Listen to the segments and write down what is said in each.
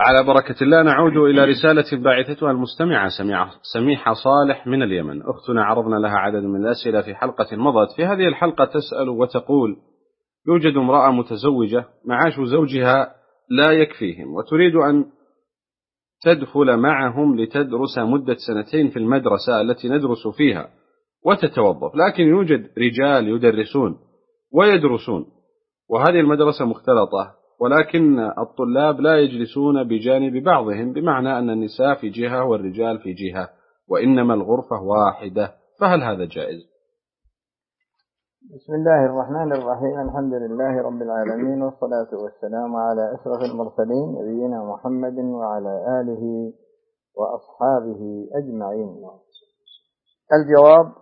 على بركة الله نعود إلى رسالة باعثتها المستمعة سميحة صالح من اليمن. أختنا عرضنا لها عدد من الأسئلة في حلقة مضت. في هذه الحلقة تسأل وتقول: يوجد امرأة متزوجة معاش زوجها لا يكفيهم، وتريد أن تدخل معهم لتدرس مدة 2 في المدرسة التي ندرس فيها وتتوظف، لكن يوجد رجال يدرسون ويدرسون، وهذه المدرسة مختلطة، ولكن الطلاب لا يجلسون بجانب بعضهم، بمعنى أن النساء في جهة والرجال في جهة، وإنما الغرفة واحدة، فهل هذا جائز؟ بسم الله الرحمن الرحيم. الحمد لله رب العالمين، والصلاة والسلام على أشرف المرسلين نبينا محمد وعلى آله وأصحابه أجمعين. الجواب: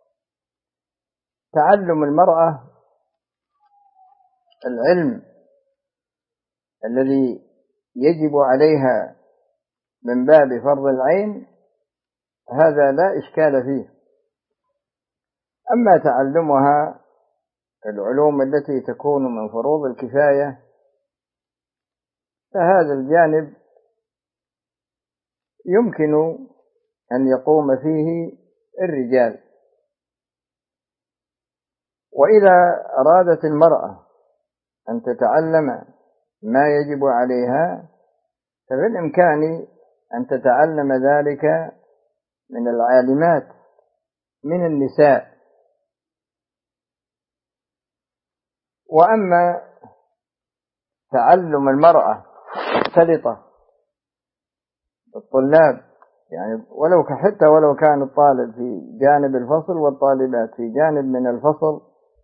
تعلم المرأة العلم الذي يجب عليها من باب فرض العين هذا لا إشكال فيه. أما تعلمها العلوم التي تكون من فروض الكفاية فهذا الجانب يمكن أن يقوم فيه الرجال. وإذا أرادت المرأة أن تتعلم ما يجب عليها ففي الإمكان أن تتعلم ذلك من العالمات من النساء. وأما تعلم المرأة مختلطة بالطلاب، يعني حتى ولو كان الطالب في جانب الفصل والطالبات في جانب من الفصل،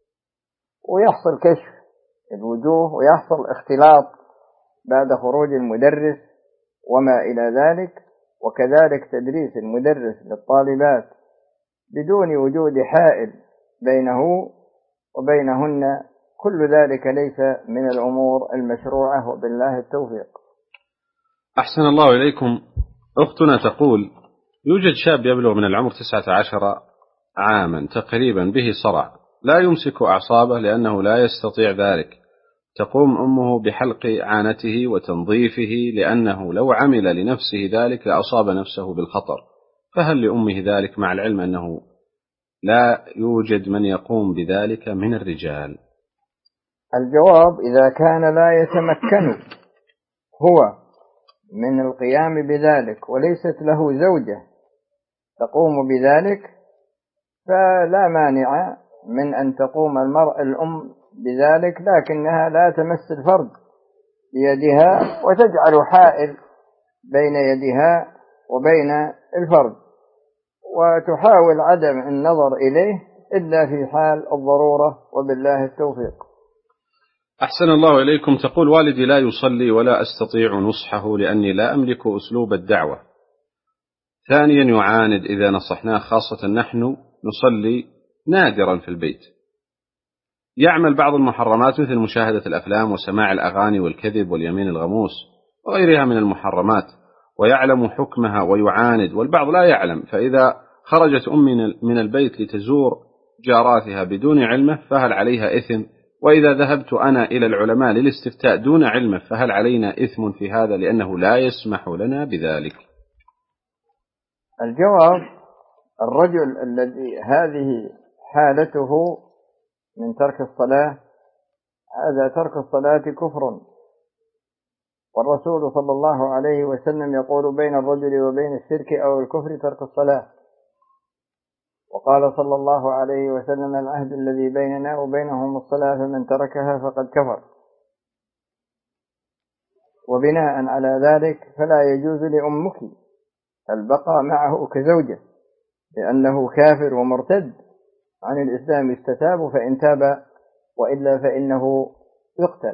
ويحصل كشف الوجوه ويحصل اختلاط بعد خروج المدرس وما إلى ذلك، وكذلك تدريس المدرس للطالبات بدون وجود حائل بينه وبينهن، كل ذلك ليس من الأمور المشروعة، وبالله التوفيق. أحسن الله إليكم. أختنا تقول: يوجد شاب يبلغ من العمر 19 عاما تقريبا، به صرع لا يمسك أعصابه لأنه لا يستطيع ذلك. تقوم أمه بحلق عانته وتنظيفه، لأنه لو عمل لنفسه ذلك لأصاب نفسه بالخطر، فهل لأمه ذلك مع العلم أنه لا يوجد من يقوم بذلك من الرجال؟ الجواب: إذا كان لا يتمكن هو من القيام بذلك وليست له زوجة تقوم بذلك فلا مانع من أن تقوم الأم بذلك، لكنها لا تمس الفرد بيدها وتجعل حائل بين يدها وبين الفرد، وتحاول عدم النظر إليه إلا في حال الضرورة، وبالله التوفيق. أحسن الله إليكم. تقول: والدي لا يصلي ولا أستطيع نصحه لأني لا أملك أسلوب الدعوة. ثانيا يعاند إذا نصحناه، خاصة نحن نصلي نادرا في البيت. يعمل بعض المحرمات مثل مشاهدة الأفلام وسماع الأغاني والكذب واليمين الغموس وغيرها من المحرمات، ويعلم حكمها ويعاند، والبعض لا يعلم. فإذا خرجت أمي من البيت لتزور جاراتها بدون علمه فهل عليها إثم؟ وإذا ذهبت أنا إلى العلماء للاستفتاء دون علمه فهل علينا إثم في هذا لأنه لا يسمح لنا بذلك؟ الجواب: الرجل الذي هذه حالته من ترك الصلاة، هذا ترك الصلاة كفر، والرسول صلى الله عليه وسلم يقول: بين الرجل وبين الشرك أو الكفر ترك الصلاة. وقال صلى الله عليه وسلم: العهد الذي بيننا وبينهم الصلاة، فمن تركها فقد كفر. وبناء على ذلك فلا يجوز لأمك البقاء معه كزوجة، لأنه كافر ومرتد عن الإسلام، استتاب فإن تاب، وإلا فإنه يقتل.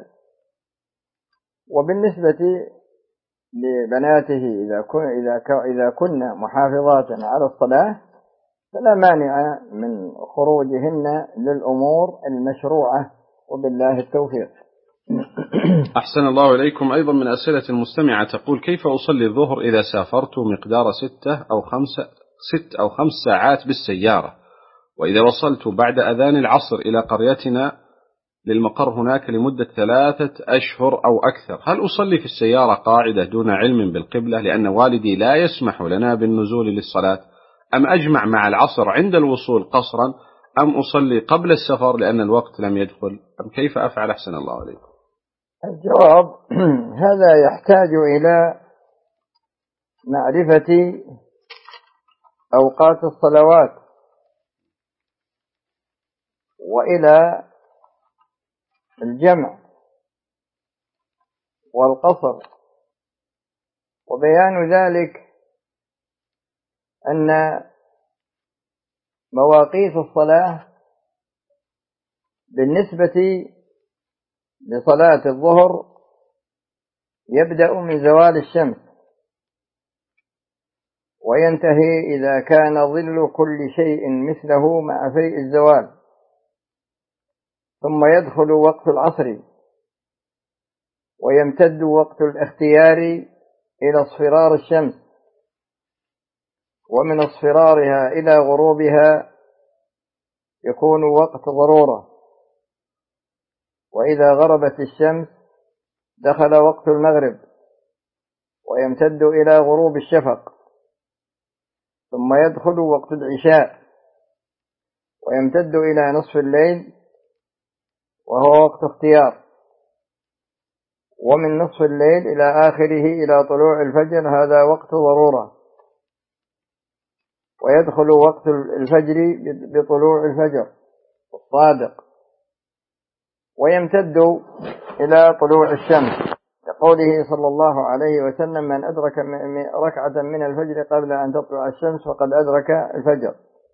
وبالنسبة لبناته إذا كن محافظات على الصلاة فلا مانع من خروجهن للأمور المشروعة، وبالله التوفيق. أحسن الله إليكم. أيضا من أسئلة المستمعة تقول: كيف أصلي الظهر إذا سافرت مقدار 6 أو 5 ساعات بالسيارة، وإذا وصلت بعد أذان العصر إلى قريتنا للمقر هناك لمدة 3 أشهر أو أكثر، هل أصلي في السيارة قاعدة دون علم بالقبلة لأن والدي لا يسمح لنا بالنزول للصلاة، أم أجمع مع العصر عند الوصول قصرا، أم أصلي قبل السفر لأن الوقت لم يدخل، أم كيف أفعل أحسن الله عليكم؟ الجواب هذا يحتاج إلى معرفة أوقات الصلوات وإلى الجمع والقصر، وبيان ذلك أن مواقيت الصلاة بالنسبة لصلاة الظهر يبدأ من زوال الشمس وينتهي إذا كان ظل كل شيء مثله مع فيء الزوال، ثم يدخل وقت العصر ويمتد وقت الاختيار إلى اصفرار الشمس، ومن اصفرارها إلى غروبها يكون وقت ضرورة، وإذا غربت الشمس دخل وقت المغرب ويمتد إلى غروب الشفق، ثم يدخل وقت العشاء ويمتد إلى نصف الليل وهو وقت اختيار، ومن نصف الليل إلى آخره إلى طلوع الفجر هذا وقت ضرورة، ويدخل وقت الفجر بطلوع الفجر الصادق ويمتد إلى طلوع الشمس، لقوله صلى الله عليه وسلم: من أدرك ركعة من الفجر قبل أن تطلع الشمس فقد أدرك الفجر.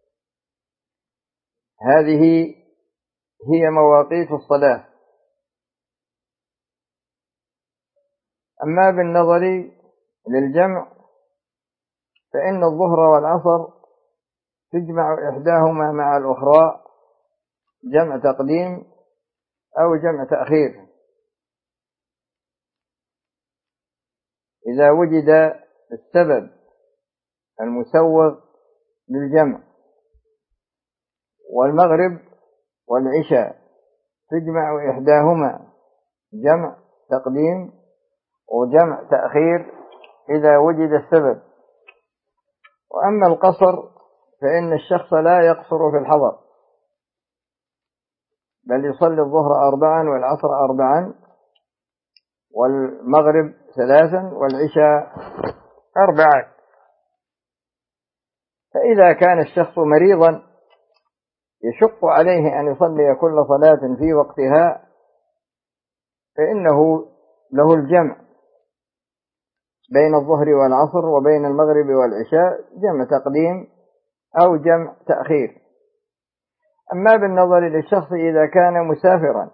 هذه هي مواقيت الصلاة. أما بالنظر للجمع فإن الظهر والعصر تجمع إحداهما مع الأخرى جمع تقديم أو جمع تأخير إذا وجد السبب المسوغ للجمع. والمغرب والعشاء تجمع إحداهما جمع تقديم وجمع تأخير إذا وجد السبب. وأما القصر فإن الشخص لا يقصر في الحضر، بل يصلي الظهر 4 والعصر 4 والمغرب 3 والعشاء 4. فإذا كان الشخص مريضا يشق عليه أن يصلي كل صلاة في وقتها فإنه له الجمع بين الظهر والعصر وبين المغرب والعشاء جمع تقديم أو جمع تأخير. أما بالنظر للشخص إذا كان مسافرا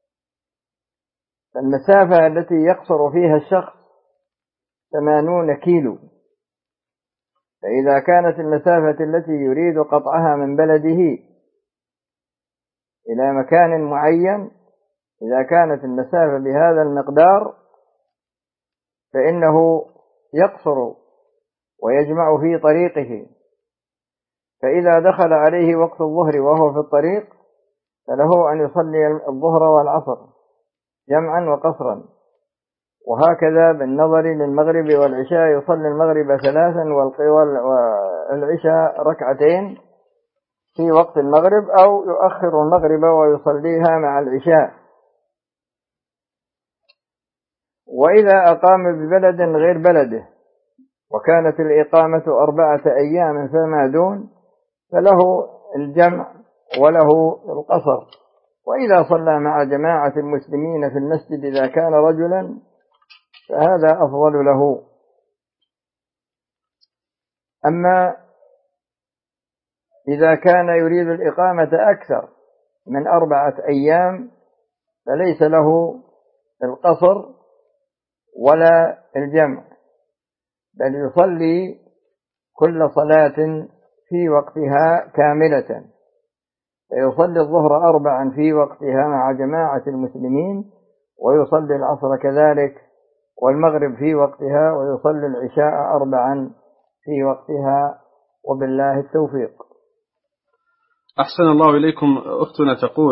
فالمسافة التي يقصر فيها الشخص 80 كيلو، فإذا كانت المسافة التي يريد قطعها من بلده إلى مكان معين، إذا كانت المسافة بهذا المقدار فإنه يقصر ويجمع في طريقه، فإذا دخل عليه وقت الظهر وهو في الطريق فله أن يصلي الظهر والعصر جمعا وقصرا. وهكذا بالنظر للمغرب والعشاء يصلي المغرب 3 والعشاء 2 في وقت المغرب، أو يؤخر المغرب ويصليها مع العشاء. وإذا أقام ببلد غير بلده وكانت الإقامة 4 أيام فما دون فله الجمع وله القصر. وإذا صلى مع جماعة المسلمين في المسجد إذا كان رجلا فهذا أفضل له. أما إذا كان يريد الإقامة أكثر من 4 أيام فليس له القصر ولا الجمع، بل يصلي كل صلاة في وقتها كاملة، فيصلي الظهر 4 في وقتها مع جماعة المسلمين، ويصلي العصر كذلك والمغرب في وقتها، ويصلي العشاء 4 في وقتها، وبالله التوفيق. أحسن الله إليكم. أختنا تقول: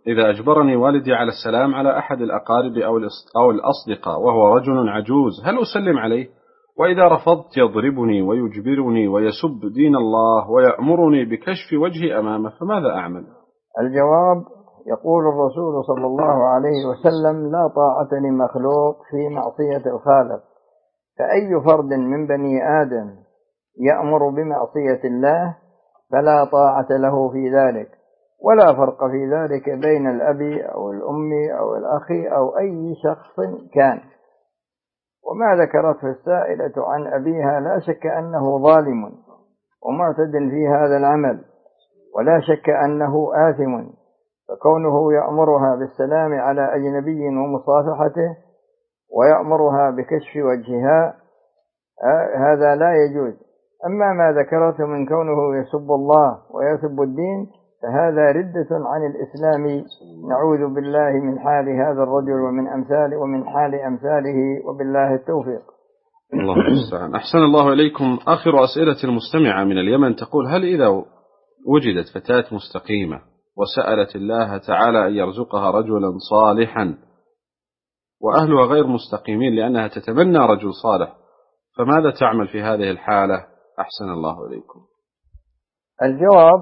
إذا أجبرني والدي على السلام على أحد الأقارب أو الأصدقاء وهو رجل عجوز، هل أسلم عليه؟ وإذا رفضت يضربني ويجبرني ويسب دين الله ويأمرني بكشف وجهي أمامه، فماذا أعمل؟ الجواب: يقول الرسول صلى الله عليه وسلم: لا طاعة لمخلوق في معصية الخالق، فأي فرد من بني آدم يأمر بمعصية الله فلا طاعة له في ذلك، ولا فرق في ذلك بين الأب أو الأم أو الأخ أو أي شخص كان. وما ذكرته السائلة عن أبيها لا شك أنه ظالم ومعتد في هذا العمل، ولا شك أنه آثم، فكونه يأمرها بالسلام على أجنبي ومصافحته ويأمرها بكشف وجهها هذا لا يجوز. أما ما ذكرته من كونه يسب الله ويسب الدين فهذا ردة عن الإسلام، نعوذ بالله من حال هذا الرجل ومن حال أمثاله، وبالله التوفيق. الله المستعان. أحسن الله إليكم. آخر أسئلة المستمعة من اليمن تقول: هل إذا وجدت فتاة مستقيمة وسألت الله تعالى أن يرزقها رجلا صالحا وأهلها غير مستقيمين لأنها تتمنى رجل صالح، فماذا تعمل في هذه الحالة؟ أحسن الله إليكم. الجواب: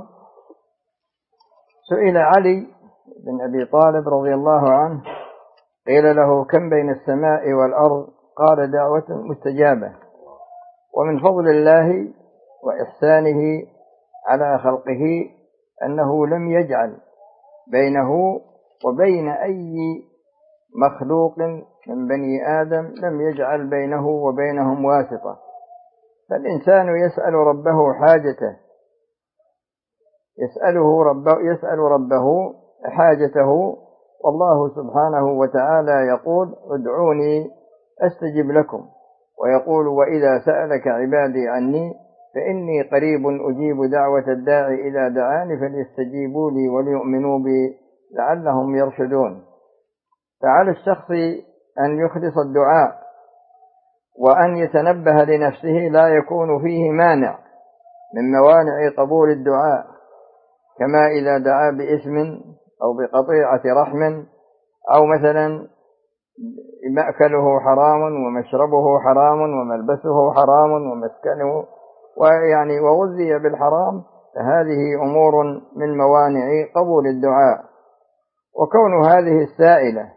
سئل علي بن أبي طالب رضي الله عنه، قيل له: كم بين السماء والأرض؟ قال: دعوة مستجابة. ومن فضل الله وإحسانه على خلقه أنه لم يجعل بينه وبين أي مخلوق من بني آدم، لم يجعل بينه وبينهم واسطة، فالإنسان يسأل ربه حاجته، يسأل ربه حاجته، والله سبحانه وتعالى يقول: ادعوني أستجب لكم، ويقول: وإذا سألك عبادي عني فإني قريب أجيب دعوة الداعي إذا دعاني فليستجيبوا لي وليؤمنوا بي لعلهم يرشدون. فعلى الشخص أن يخلص الدعاء وأن يتنبه لنفسه لا يكون فيه مانع من موانع قبول الدعاء، كما إذا دعا باسم أو بقطيعة رحم، أو مثلا مأكله حرام ومشربه حرام وملبسه حرام ومسكنه وغذي بالحرام، فهذه أمور من موانع قبول الدعاء. وكون هذه السائلة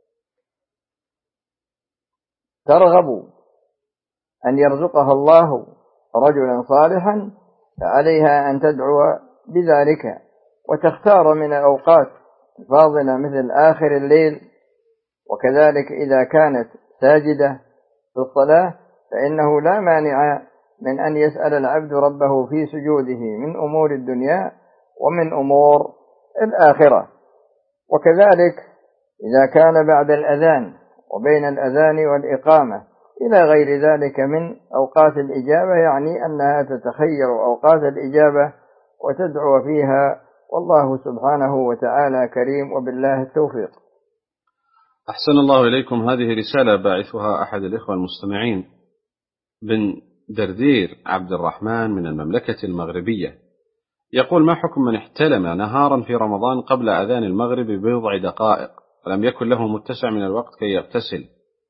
ترغب أن يرزقها الله رجلا صالحا فعليها أن تدعو بذلك، وتختار من الأوقات الفاضلة مثل آخر الليل، وكذلك إذا كانت ساجدة في الصلاة فإنه لا مانع من أن يسأل العبد ربه في سجوده من أمور الدنيا ومن أمور الآخرة. وكذلك إذا كان بعد الأذان وبين الأذان والإقامة إلى غير ذلك من أوقات الإجابة، يعني أنها تتخير أوقات الإجابة وتدعو فيها، والله سبحانه وتعالى كريم، وبالله التوفيق. أحسن الله إليكم. هذه رسالة باعثها أحد الإخوة المستمعين بن دردير عبد الرحمن من المملكة المغربية، يقول: ما حكم من احتلم نهارا في رمضان قبل أذان المغرب ببضع دقائق ولم يكن له متسع من الوقت كي يغتسل،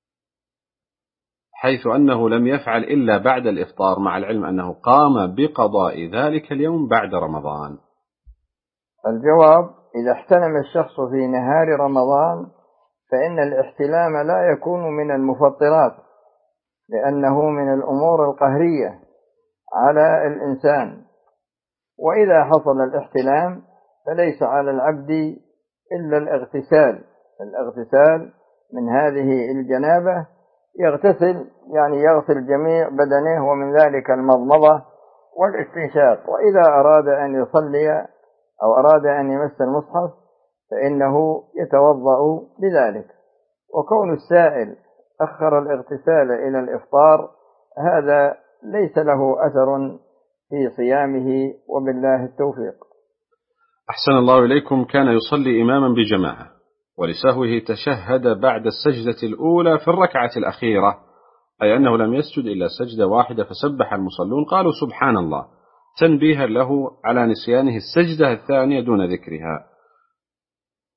حيث أنه لم يفعل إلا بعد الإفطار، مع العلم أنه قام بقضاء ذلك اليوم بعد رمضان؟ الجواب: إذا احتلم الشخص في نهار رمضان فإن الاحتلام لا يكون من المفطرات، لأنه من الأمور القهرية على الإنسان. وإذا حصل الاحتلام فليس على العبد إلا الاغتسال من هذه الجنابة، يغتسل يعني يغسل جميع بدنه، ومن ذلك المضمضة والاستنشاق. وإذا أراد أن يصلي أو أراد أن يمس المصحف فإنه يتوضأ لذلك. وكون السائل أخر الاغتسال إلى الإفطار هذا ليس له أثر في صيامه، وبالله التوفيق. أحسن الله إليكم. كان يصلي إماما بجماعة ولسهوه تشهد بعد السجدة الأولى في الركعة الأخيرة، أي أنه لم يسجد إلا سجدة واحدة، فسبح المصلون قالوا سبحان الله، تنبيها له على نسيانه السجدة الثانية دون ذكرها.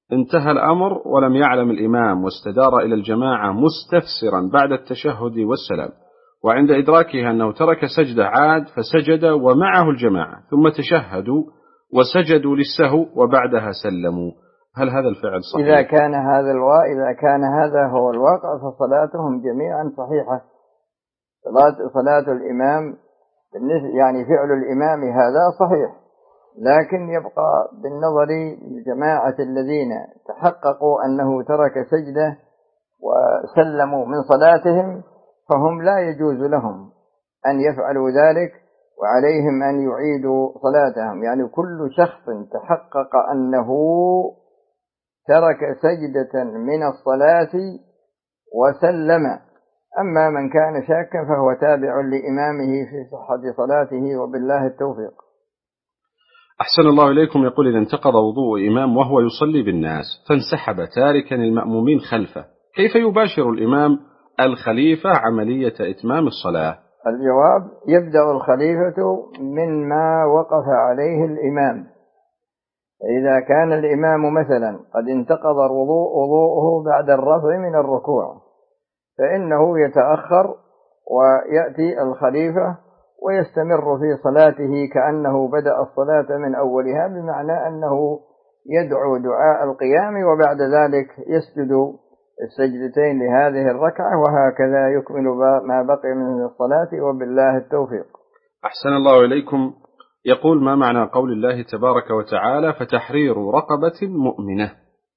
انتهى الأمر ولم يعلم الإمام واستدار إلى الجماعة مستفسرا بعد التشهد والسلام، وعند إدراكه أنه ترك سجدة عاد فسجد ومعه الجماعة ثم تشهدوا وسجدوا للسهو وبعدها سلموا، هل هذا الفعل صحيح؟ إذا كان هذا هو الواقع فصلاتهم جميعا صحيحة. صلاة الإمام يعني فعل الإمام هذا صحيح، لكن يبقى بالنظر للجماعة الذين تحققوا أنه ترك سجدة وسلموا من صلاتهم، فهم لا يجوز لهم أن يفعلوا ذلك وعليهم أن يعيدوا صلاتهم. يعني كل شخص تحقق أنه ترك سجدة من الصلاة وسلم. أما من كان شاكا فهو تابع لإمامه في صحة صلاته، وبالله التوفيق. أحسن الله إليكم. يقول إذا انتقض وضوء إمام وهو يصلي بالناس فانسحب تاركا المأمومين خلفه، كيف يباشر الإمام الخليفة عملية إتمام الصلاة؟ الجواب: يبدأ الخليفة من ما وقف عليه الإمام. إذا كان الإمام مثلا قد انتقض وضوءه بعد الرفع من الركوع، فإنه يتأخر ويأتي الخليفة ويستمر في صلاته كأنه بدأ الصلاة من أولها، بمعنى أنه يدعو دعاء القيام وبعد ذلك يسجد السجدتين لهذه الركعة، وهكذا يكمل ما بقي من الصلاة، وبالله التوفيق. أحسن الله إليكم. يقول ما معنى قول الله تبارك وتعالى فتحرير رقبة مؤمنة؟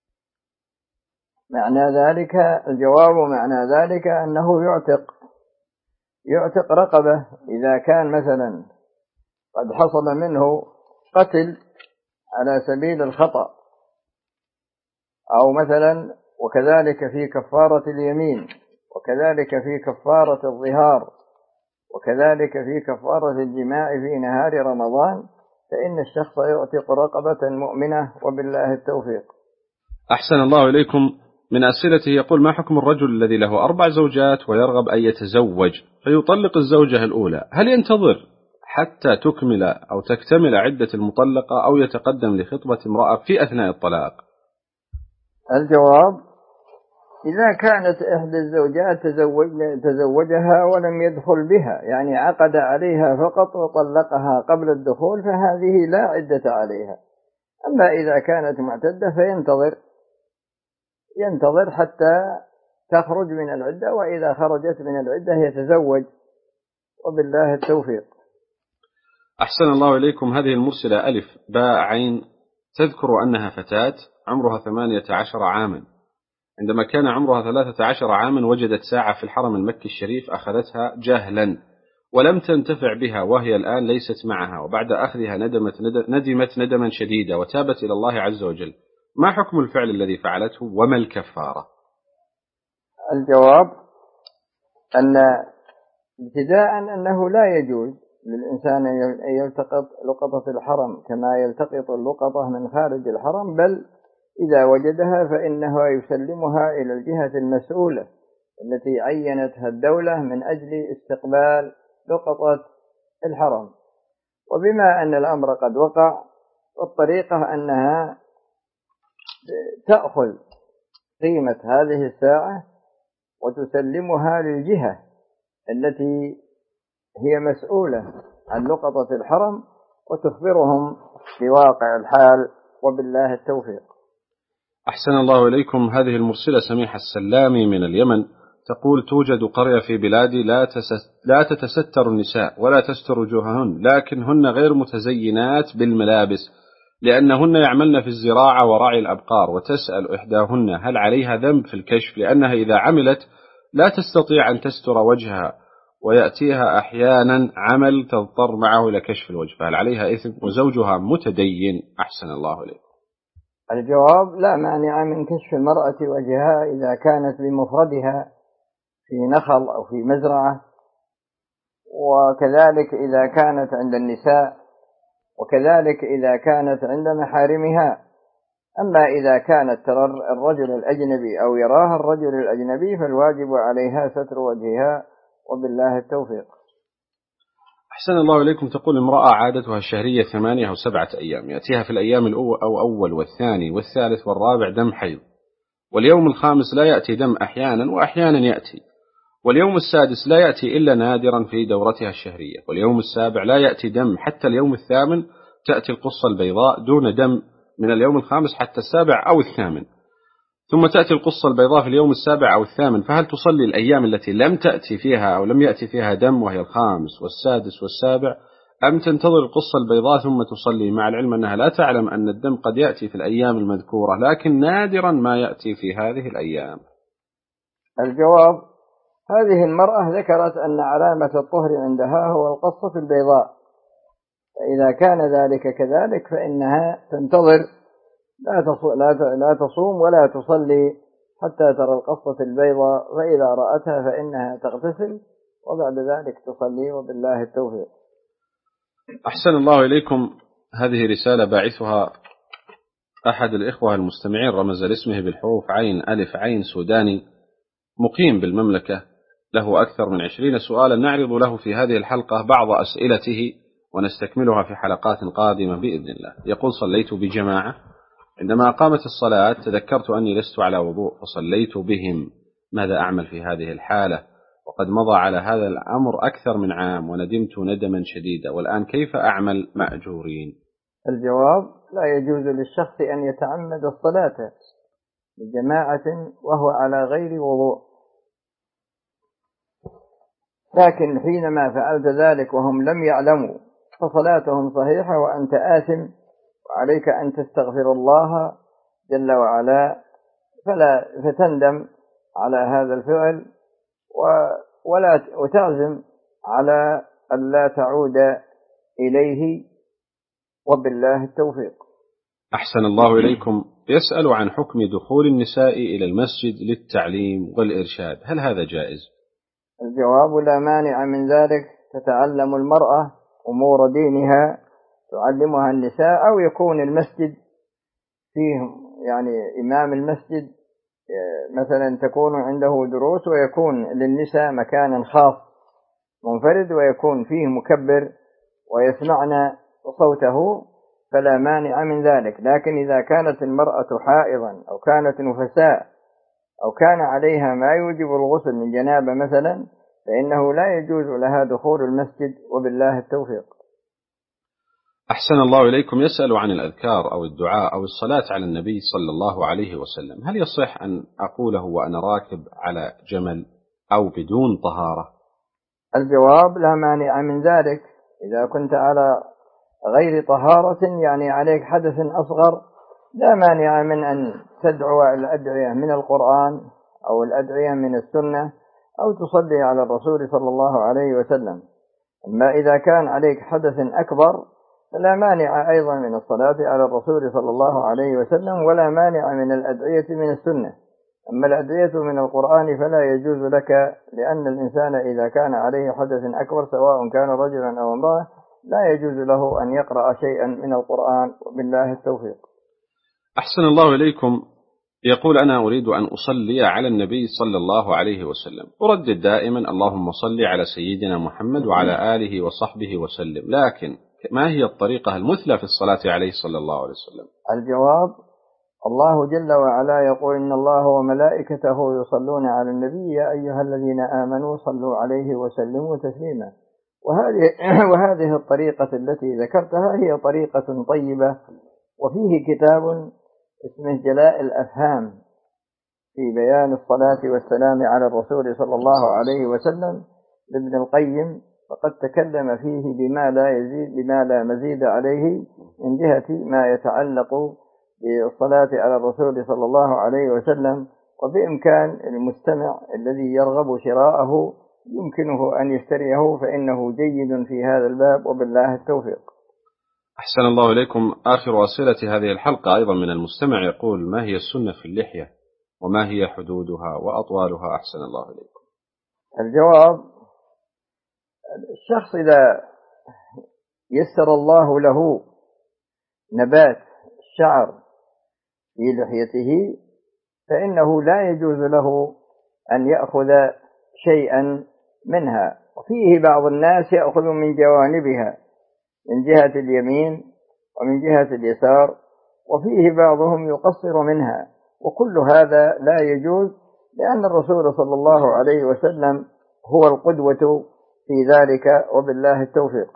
معنى ذلك الجواب معنى ذلك أنه يعتق رقبة إذا كان مثلا قد حصل منه قتل على سبيل الخطأ، أو مثلا وكذلك في كفارة اليمين، وكذلك في كفارة الظهار، وكذلك في كفارة الجماع في نهار رمضان، فإن الشخص يعتق رقبة مؤمنة، وبالله التوفيق. أحسن الله إليكم. من أسئلته يقول ما حكم الرجل الذي له 4 زوجات ويرغب أن يتزوج فيطلق الزوجة الأولى، هل ينتظر حتى تكمل أو تكتمل عدة المطلقة أو يتقدم لخطبة امرأة في أثناء الطلاق؟ الجواب: إذا كانت إحدى الزوجات تزوجها ولم يدخل بها، يعني عقد عليها فقط وطلقها قبل الدخول، فهذه لا عدة عليها. أما إذا كانت معتدة ينتظر حتى تخرج من العدة، وإذا خرجت من العدة يتزوج، وبالله التوفيق. أحسن الله إليكم. هذه المرسلة ألف باء عين تذكر أنها فتاة عمرها 18 عاما، عندما كان عمرها 13 عاما وجدت ساعة في الحرم المكي الشريف أخذتها جهلا ولم تنتفع بها، وهي الآن ليست معها، وبعد أخذها ندمت ندما شديدا وتابت إلى الله عز وجل، ما حكم الفعل الذي فعلته وما الكفارة؟ الجواب: أن ابتداء أنه لا يجوز للإنسان أن يلتقط لقطة الحرم كما يلتقط اللقطة من خارج الحرم، بل إذا وجدها فإنه يسلمها إلى الجهة المسؤولة التي عينتها الدولة من أجل استقبال لقطة الحرم. وبما أن الأمر قد وقع، والطريقة أنها تأخذ قيمة هذه الساعة وتسلمها للجهة التي هي مسؤولة عن لقطة الحرم وتخبرهم بواقع الحال، وبالله التوفيق. أحسن الله إليكم. هذه المرسلة سميحة السلامي من اليمن تقول توجد قرية في بلادي لا تتستر النساء ولا تستر وجوههن، لكن هن غير متزينات بالملابس لأنهن يعملن في الزراعة ورعي الأبقار، وتسأل إحداهن هل عليها ذنب في الكشف، لأنها إذا عملت لا تستطيع أن تستر وجهها ويأتيها أحيانا عمل تضطر معه إلى كشف الوجه، فهل عليها إثم وزوجها متدين؟ أحسن الله إليكم. الجواب: لا مانع من كشف المرأة وجهها إذا كانت بمفردها في نخل أو في مزرعة، وكذلك إذا كانت عند النساء، وكذلك إذا كانت عند محارمها. أما إذا كانت ترى الرجل الأجنبي أو يراها الرجل الأجنبي فالواجب عليها ستر وجهها، وبالله التوفيق. أحسن أحسن الله إليكم. تقول امرأة عادتها الشهرية 8 أو 7 أيام، يأتيها في الأيام الأول والثاني والثالث والرابع دم حيض، واليوم الخامس لا يأتي دم أحيانا وأحيانا يأتي، واليوم السادس لا يأتي إلا نادرا في دورتها الشهرية، واليوم السابع لا يأتي دم حتى اليوم الثامن تأتي القصة البيضاء دون دم من اليوم الخامس حتى السابع أو الثامن، ثم تأتي القصة البيضاء في اليوم السابع أو الثامن. فهل تصلي الأيام التي لم تأتي فيها أو لم يأتي فيها دم وهي الخامس والسادس والسابع، أم تنتظر القصة البيضاء ثم تصلي، مع العلم أنها لا تعلم أن الدم قد يأتي في الأيام المذكورة لكن نادرا ما يأتي في هذه الأيام؟ الجواب: هذه المرأة ذكرت أن علامة الطهر عندها هو القصة البيضاء، فإذا كان ذلك كذلك فإنها تنتظر، لا تصوم ولا تصلي حتى ترى القصة البيضاء، فإذا رأتها فإنها تغتسل وبعد ذلك تصلي، وبالله التوفيق. أحسن الله إليكم. هذه رسالة باعثها أحد الإخوة المستمعين، رمز لاسمه بالحروف عين ألف عين سوداني، مقيم بالمملكة، له أكثر من 20 سؤالا، نعرض له في هذه الحلقة بعض أسئلته ونستكملها في حلقات قادمة بإذن الله. يقول: صليت بجماعة، عندما قامت الصلاة تذكرت أني لست على وضوء فصليت بهم، ماذا أعمل في هذه الحالة؟ وقد مضى على هذا الأمر أكثر من عام وندمت ندما شديدا، والآن كيف أعمل مأجورين؟ الجواب: لا يجوز للشخص أن يتعمد الصلاة بجماعة وهو على غير وضوء، لكن حينما فعلت ذلك وهم لم يعلموا فصلاتهم صحيحة وأنت آثم، وعليك أن تستغفر الله جل وعلا فتندم على هذا الفعل وتعزم على أن لا تعود إليه، وبالله التوفيق. أحسن الله إليكم. يسأل عن حكم دخول النساء إلى المسجد للتعليم والإرشاد، هل هذا جائز؟ الجواب: لا مانع من ذلك، تتعلم المرأة أمور دينها تعلمها النساء، أو يكون المسجد فيه إمام المسجد مثلا تكون عنده دروس ويكون للنساء مكان خاص منفرد ويكون فيه مكبر ويسمعن صوته، فلا مانع من ذلك. لكن إذا كانت المرأة حائضا أو كانت نفساء أو كان عليها ما يوجب الغسل من جنابة مثلا، فإنه لا يجوز لها دخول المسجد، وبالله التوفيق. أحسن الله إليكم. يسأل عن الأذكار أو الدعاء أو الصلاة على النبي صلى الله عليه وسلم، هل يصح أن أقوله وأنا راكب على جمل أو بدون طهارة؟ الجواب: لا مانع من ذلك، إذا كنت على غير طهارة عليك حدث أصغر، لا مانع من أن تدعو الأدعية من القرآن أو الأدعية من السنة أو تصلي على الرسول صلى الله عليه وسلم. أما إذا كان عليك حدث أكبر فلا مانع أيضا من الصلاة على الرسول صلى الله عليه وسلم، ولا مانع من الأدعية من السنة. أما الأدعية من القرآن فلا يجوز لك، لأن الإنسان إذا كان عليه حدث أكبر سواء كان رجلا أو امرأة لا يجوز له أن يقرأ شيئا من القرآن، وبالله التوفيق. أحسن الله إليكم. يقول: أنا أريد أن أصلي على النبي صلى الله عليه وسلم، أردد دائما اللهم صل على سيدنا محمد وعلى آله وصحبه وسلم، لكن ما هي الطريقة المثلى في الصلاة عليه صلى الله عليه وسلم؟ الجواب: الله جل وعلا يقول: إن الله وملائكته يصلون على النبي يا أيها الذين آمنوا صلوا عليه وسلموا تسليما. وهذه الطريقة التي ذكرتها هي طريقة طيبة، وفيه كتاب اسمه جلاء الأفهام في بيان الصلاة والسلام على الرسول صلى الله عليه وسلم لابن القيم، فقد تكلم فيه بما لا مزيد عليه من جهة ما يتعلق بالصلاة على الرسول صلى الله عليه وسلم، وبإمكان المستمع الذي يرغب شراءه يمكنه أن يشتريه، فإنه جيد في هذا الباب، وبالله التوفيق. أحسن الله إليكم. آخر أسئلة هذه الحلقة أيضا من المستمع، يقول: ما هي السنة في اللحية وما هي حدودها وأطوالها؟ أحسن الله إليكم. الجواب: الشخص إذا يسر الله له نبات الشعر في لحيته فإنه لا يجوز له أن يأخذ شيئا منها، وفيه بعض الناس يأخذ من جوانبها من جهة اليمين ومن جهة اليسار، وفيه بعضهم يقصر منها، وكل هذا لا يجوز، لأن الرسول صلى الله عليه وسلم هو القدوة في ذلك، وبالله التوفيق.